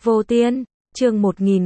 Vô Tiên, chương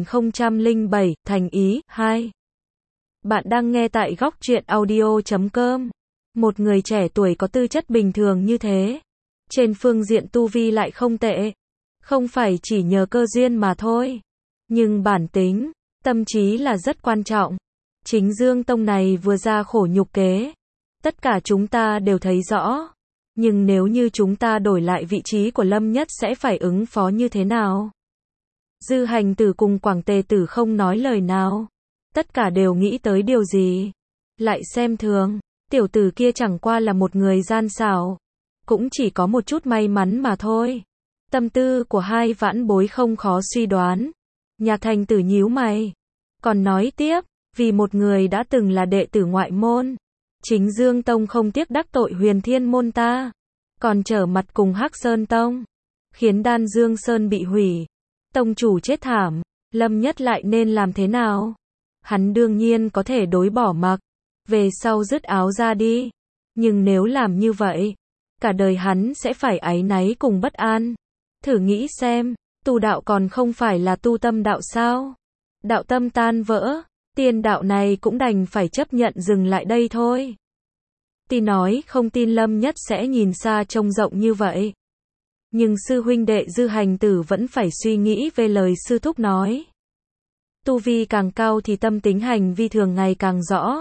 1007, Thành Ý, 2. Bạn đang nghe tại góc truyện audio.com. Một người trẻ tuổi có tư chất bình thường như thế. Trên phương diện tu vi lại không tệ. Không phải chỉ nhờ cơ duyên mà thôi. Nhưng bản tính, tâm trí là rất quan trọng. Chính Dương Tông này vừa ra khổ nhục kế. Tất cả chúng ta đều thấy rõ. Nhưng nếu như chúng ta đổi lại vị trí của Lâm Nhất sẽ phải ứng phó như thế nào? Dư Hành Tử cùng Quảng Tề Tử không nói lời nào. Tất cả đều nghĩ tới điều gì? Lại xem thường, tiểu tử kia chẳng qua là một người gian xảo. Cũng chỉ có một chút may mắn mà thôi. Tâm tư của hai vãn bối không khó suy đoán. Nhạc Thành Tử nhíu mày. Còn nói tiếp, vì một người đã từng là đệ tử ngoại môn. Chính Dương Tông không tiếc đắc tội Huyền Thiên môn ta. Còn trở mặt cùng Hắc Sơn Tông. Khiến Đan Dương Sơn bị hủy. Tông chủ chết thảm. Lâm Nhất lại nên làm thế nào? Hắn đương nhiên có thể đối bỏ mặc. Về sau dứt áo ra đi. Nhưng nếu làm như vậy, cả đời hắn sẽ phải áy náy cùng bất an. Thử nghĩ xem, tu đạo còn không phải là tu tâm đạo sao? Đạo tâm tan vỡ, tiên đạo này cũng đành phải chấp nhận dừng lại đây thôi. Tuy nói không tin Lâm Nhất sẽ nhìn xa trông rộng như vậy. Nhưng sư huynh đệ Dư Hành Tử vẫn phải suy nghĩ về lời sư thúc nói. Tu vi càng cao thì tâm tính hành vi thường ngày càng rõ.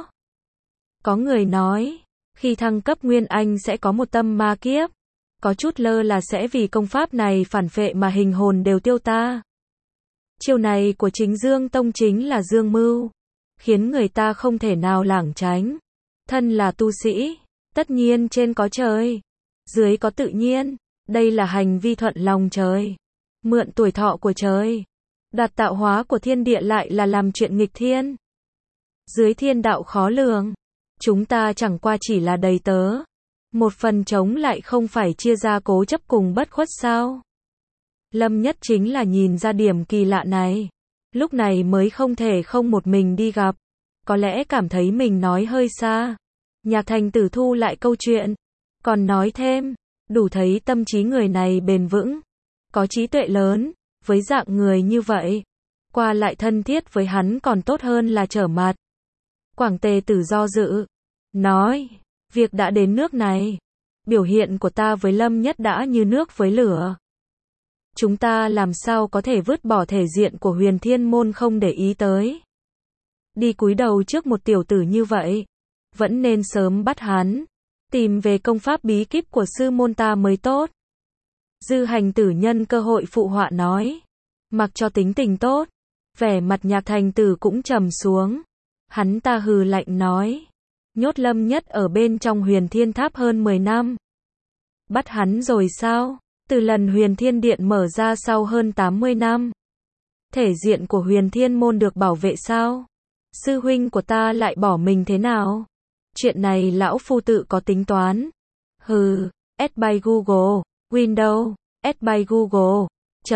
Có người nói, khi thăng cấp Nguyên Anh sẽ có một tâm ma kiếp. Có chút lơ là sẽ vì công pháp này phản phệ mà hình hồn đều tiêu ta. Chiêu này của chính Dương Tông chính là dương mưu. Khiến người ta không thể nào lảng tránh. Thân là tu sĩ, tất nhiên trên có trời. Dưới có tự nhiên. Đây là hành vi thuận lòng trời. Mượn tuổi thọ của trời. Đạt tạo hóa của thiên địa lại là làm chuyện nghịch thiên. Dưới thiên đạo khó lường. Chúng ta chẳng qua chỉ là đầy tớ. Một phần chống lại không phải chia ra cố chấp cùng bất khuất sao? Lâm Nhất chính là nhìn ra điểm kỳ lạ này. Lúc này mới không thể không một mình đi gặp. Có lẽ cảm thấy mình nói hơi xa. Nhạc Thành Tử thu lại câu chuyện. Còn nói thêm, đủ thấy tâm trí người này bền vững. Có trí tuệ lớn, với dạng người như vậy. Qua lại thân thiết với hắn còn tốt hơn là trở mặt. Quảng Tề Tử do dự. Nói, việc đã đến nước này. Biểu hiện của ta với Lâm Nhất đã như nước với lửa. Chúng ta làm sao có thể vứt bỏ thể diện của Huyền Thiên môn không để ý tới. Đi cúi đầu trước một tiểu tử như vậy. Vẫn nên sớm bắt hắn. Tìm về công pháp bí kíp của sư môn ta mới tốt. Dư Hành Tử nhân cơ hội phụ họa nói. Mặc cho tính tình tốt. Vẻ mặt Nhạc Thành Tử cũng trầm xuống. Hắn ta hừ lạnh nói. Nhốt Lâm Nhất ở bên trong Huyền Thiên Tháp hơn 10 năm. Bắt hắn rồi sao? Từ lần Huyền Thiên Điện mở ra sau hơn 80 năm. Thể diện của Huyền Thiên môn được bảo vệ sao? Sư huynh của ta lại bỏ mình thế nào? Chuyện này lão phu tự có tính toán. Hừ, add by Google, Windows, add by Google,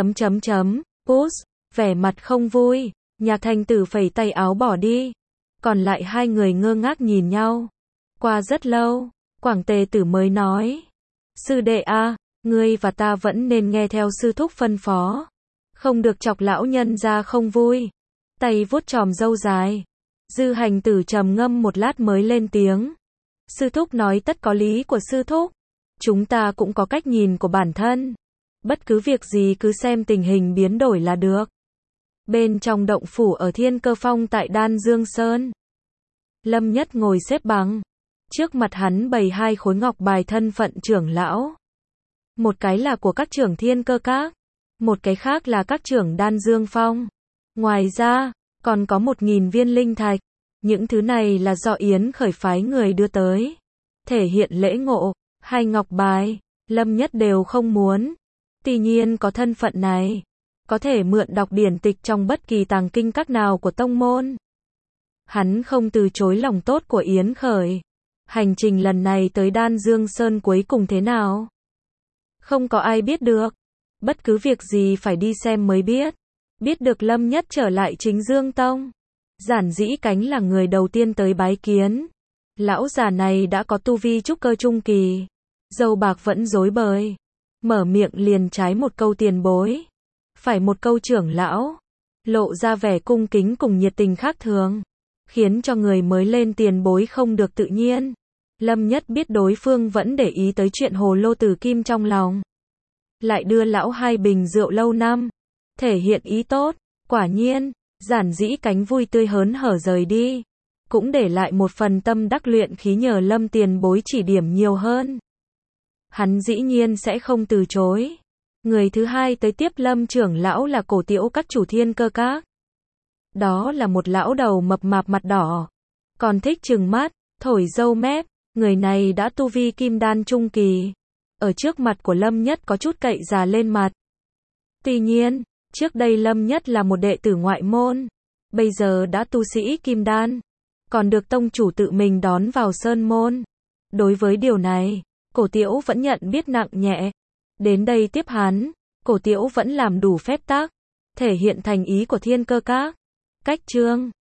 push, vẻ mặt không vui, Nhạc Thành Tử phẩy tay áo bỏ đi. Còn lại hai người ngơ ngác nhìn nhau. Qua rất lâu, Quảng Tề Tử mới nói. Sư đệ a, ngươi và ta vẫn nên nghe theo sư thúc phân phó. Không được chọc lão nhân ra không vui. Tay vuốt chòm râu dài. Dư Hành Tử trầm ngâm một lát mới lên tiếng. Sư thúc nói tất có lý của sư thúc. Chúng ta cũng có cách nhìn của bản thân. Bất cứ việc gì cứ xem tình hình biến đổi là được. Bên trong động phủ ở Thiên Cơ Phong tại Đan Dương Sơn. Lâm Nhất ngồi xếp bằng. Trước mặt hắn bày hai khối ngọc bài thân phận trưởng lão. Một cái là của các trưởng Thiên Cơ Các. Một cái khác là các trưởng Đan Dương Phong. Ngoài ra, còn có 1.000 viên linh thạch. Những thứ này là do Yến Khởi phái người đưa tới. Thể hiện lễ ngộ. Hai ngọc bài, Lâm Nhất đều không muốn. Tuy nhiên có thân phận này. Có thể mượn đọc điển tịch trong bất kỳ tàng kinh các nào của tông môn. Hắn không từ chối lòng tốt của Yến Khởi. Hành trình lần này tới Đan Dương Sơn cuối cùng thế nào? Không có ai biết được. Bất cứ việc gì phải đi xem mới biết. Biết được Lâm Nhất trở lại chính Dương Tông. Giản Dĩ Cánh là người đầu tiên tới bái kiến. Lão già này đã có tu vi trúc cơ trung kỳ. Dâu bạc vẫn rối bời. Mở miệng liền trái một câu tiền bối. phải một câu trưởng lão, lộ ra vẻ cung kính cùng nhiệt tình khác thường, khiến cho người mới lên tiền bối không được tự nhiên. Lâm Nhất biết đối phương vẫn để ý tới chuyện hồ lô tử kim trong lòng, lại đưa lão 2 bình rượu lâu năm, thể hiện ý tốt, quả nhiên, giản dĩ cánh vui tươi hớn hở rời đi, cũng để lại một phần tâm đắc luyện khí nhờ Lâm tiền bối chỉ điểm nhiều hơn. Hắn dĩ nhiên sẽ không từ chối. Người thứ hai tới tiếp Lâm trưởng lão là Cổ Tiễu các chủ Thiên Cơ Các. Đó là một lão đầu mập mạp mặt đỏ, còn thích trừng mắt, thổi râu mép, người này đã tu vi kim đan trung kỳ. Ở trước mặt của Lâm Nhất có chút cậy già lên mặt. Tuy nhiên, trước đây Lâm Nhất là một đệ tử ngoại môn, bây giờ đã tu sĩ kim đan, còn được tông chủ tự mình đón vào sơn môn. Đối với điều này, Cổ Tiễu vẫn nhận biết nặng nhẹ. Đến đây tiếp hắn, Cổ Tiễu vẫn làm đủ phép tắc, thể hiện thành ý của Thiên Cơ Các. Cách chương